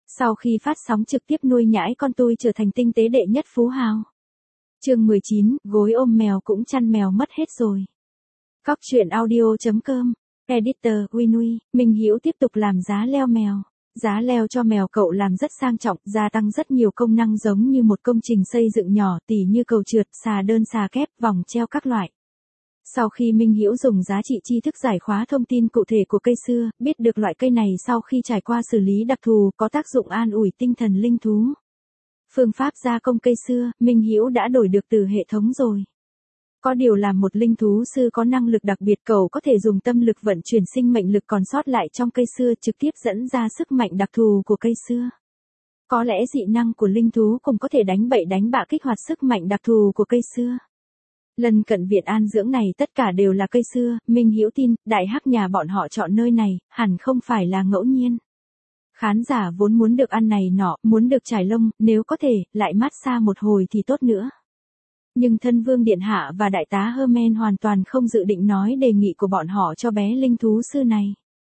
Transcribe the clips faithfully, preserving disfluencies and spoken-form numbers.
Sau khi phát sóng trực tiếp nuôi nhãi con tôi trở thành tinh tế đệ nhất phú hào. Chương mười chín, gối ôm mèo cũng chăn mèo mất hết rồi. Cóc truyện audio chấm com, Editor, Winui, Minh Hiễu tiếp tục làm giá leo mèo. Giá leo cho mèo cậu làm rất sang trọng, gia tăng rất nhiều công năng giống như một công trình xây dựng nhỏ, tỉ như cầu trượt, xà đơn xà kép, vòng treo các loại. Sau khi Minh Hiễu dùng giá trị tri thức giải khóa thông tin cụ thể của cây xưa, biết được loại cây này sau khi trải qua xử lý đặc thù có tác dụng an ủi tinh thần linh thú. Phương pháp gia công cây xưa, Minh Hiễu đã đổi được từ hệ thống rồi. Có điều làm một linh thú sư có năng lực đặc biệt, cậu có thể dùng tâm lực vận chuyển sinh mệnh lực còn sót lại trong cây xưa trực tiếp dẫn ra sức mạnh đặc thù của cây xưa. Có lẽ dị năng của linh thú cũng có thể đánh bậy đánh bạ kích hoạt sức mạnh đặc thù của cây xưa. Lần cận viện an dưỡng này tất cả đều là cây xưa, Minh Hiễu tin, đại hắc nhà bọn họ chọn nơi này, hẳn không phải là ngẫu nhiên. Khán giả vốn muốn được ăn này nọ, muốn được trải lông, nếu có thể, lại mát xa một hồi thì tốt nữa. Nhưng thân vương điện hạ và đại tá Herman hoàn toàn không dự định nói đề nghị của bọn họ cho bé linh thú sư này.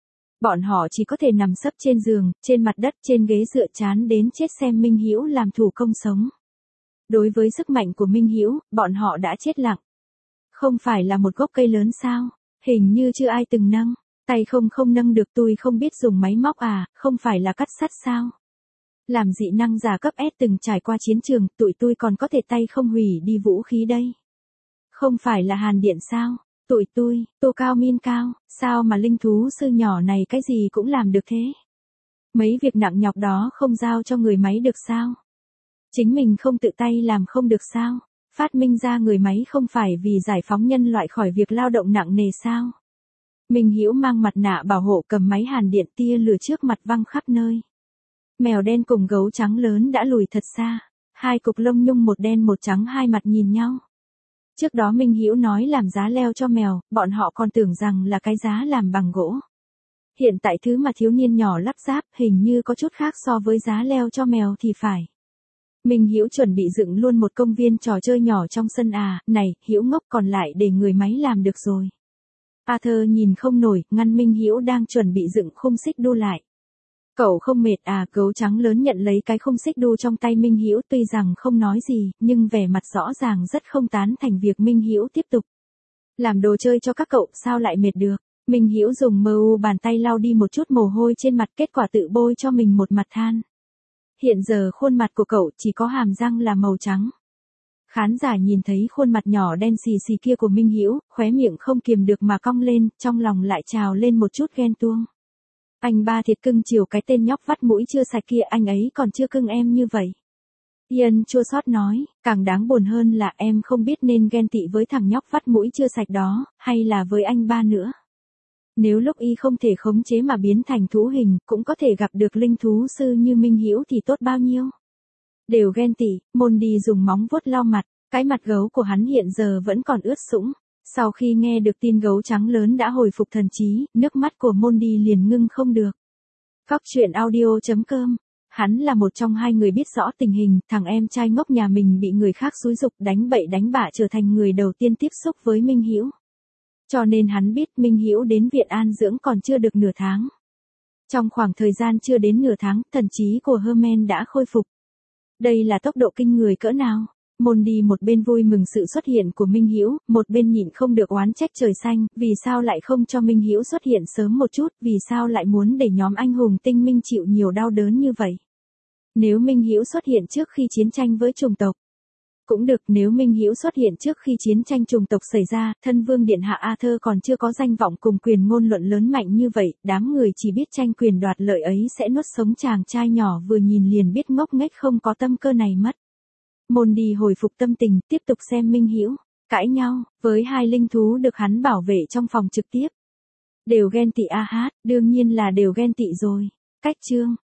Bọn họ chỉ có thể nằm sấp trên giường, trên mặt đất, trên ghế dựa chán đến chết xem Minh Hiễu làm thủ công sống. Đối với sức mạnh của Minh Hiễu, bọn họ đã chết lặng. Không phải là một gốc cây lớn sao? Hình như chưa ai từng nâng. Tay không không nâng được, tôi không biết dùng máy móc à, không phải là cắt sắt sao? Làm dị năng giả cấp S từng trải qua chiến trường, tụi tôi còn có thể tay không hủy đi vũ khí đây. Không phải là hàn điện sao? Tụi tôi, tô cao min cao, sao mà linh thú sư nhỏ này cái gì cũng làm được thế? Mấy việc nặng nhọc đó không giao cho người máy được sao? Chính mình không tự tay làm không được sao? Phát minh ra người máy không phải vì giải phóng nhân loại khỏi việc lao động nặng nề sao? Minh Hiễu mang mặt nạ bảo hộ cầm máy hàn điện, tia lửa trước mặt văng khắp nơi. Mèo đen cùng gấu trắng lớn đã lùi thật xa. Hai cục lông nhung một đen một trắng hai mặt nhìn nhau. Trước đó Minh Hiễu nói làm giá leo cho mèo, bọn họ còn tưởng rằng là cái giá làm bằng gỗ. Hiện tại thứ mà thiếu niên nhỏ lắp ráp hình như có chút khác so với giá leo cho mèo thì phải. Minh Hiễu chuẩn bị dựng luôn một công viên trò chơi nhỏ trong sân à, này, Hiễu ngốc còn lại để người máy làm được rồi. Arthur nhìn không nổi, ngăn Minh Hiễu đang chuẩn bị dựng khung xích đu lại. Cậu không mệt à? Gấu trắng lớn nhận lấy cái khung xích đu trong tay Minh Hiễu, tuy rằng không nói gì, nhưng vẻ mặt rõ ràng rất không tán thành việc Minh Hiễu tiếp tục. Làm đồ chơi cho các cậu sao lại mệt được? Minh Hiễu dùng mờ u bàn tay lau đi một chút mồ hôi trên mặt, kết quả tự bôi cho mình một mặt than. Hiện giờ khuôn mặt của cậu chỉ có hàm răng là màu trắng. Khán giả nhìn thấy khuôn mặt nhỏ đen xì xì kia của Minh Hiễu, khóe miệng không kiềm được mà cong lên, trong lòng lại trào lên một chút ghen tuông. Anh ba thiệt cưng chiều cái tên nhóc vắt mũi chưa sạch kia, anh ấy còn chưa cưng em như vậy. Ian chua xót nói, càng đáng buồn hơn là em không biết nên ghen tị với thằng nhóc vắt mũi chưa sạch đó, hay là với anh ba nữa. Nếu lúc y không thể khống chế mà biến thành thú hình, cũng có thể gặp được linh thú sư như Minh Hiễu thì tốt bao nhiêu. Đều ghen tị, Mondi dùng móng vuốt lau mặt, cái mặt gấu của hắn hiện giờ vẫn còn ướt sũng. Sau khi nghe được tin gấu trắng lớn đã hồi phục thần trí, nước mắt của Mondi liền ngưng không được. Cóc truyện audio chấm com, hắn là một trong hai người biết rõ tình hình, thằng em trai ngốc nhà mình bị người khác xúi giục đánh bậy đánh bạ trở thành người đầu tiên tiếp xúc với Minh Hiễu. Cho nên hắn biết Minh Hiễu đến viện an dưỡng còn chưa được nửa tháng. Trong khoảng thời gian chưa đến nửa tháng, thần trí của Herman đã khôi phục. Đây là tốc độ kinh người cỡ nào? Mondi một bên vui mừng sự xuất hiện của Minh Hiễu, một bên nhịn không được oán trách trời xanh, vì sao lại không cho Minh Hiễu xuất hiện sớm một chút, vì sao lại muốn để nhóm anh hùng tinh minh chịu nhiều đau đớn như vậy. Nếu Minh Hiễu xuất hiện trước khi chiến tranh với chủng tộc, cũng được. Nếu Minh Hiễu xuất hiện trước khi chiến tranh chủng tộc xảy ra, thân vương điện hạ Arthur còn chưa có danh vọng cùng quyền ngôn luận lớn mạnh như vậy, đám người chỉ biết tranh quyền đoạt lợi ấy sẽ nuốt sống chàng trai nhỏ vừa nhìn liền biết ngốc nghếch không có tâm cơ này mất. Mondi hồi phục tâm tình, tiếp tục xem Minh Hiễu cãi nhau với hai linh thú được hắn bảo vệ trong phòng trực tiếp. Đều ghen tị a hát, đương nhiên là đều ghen tị rồi. Cách chương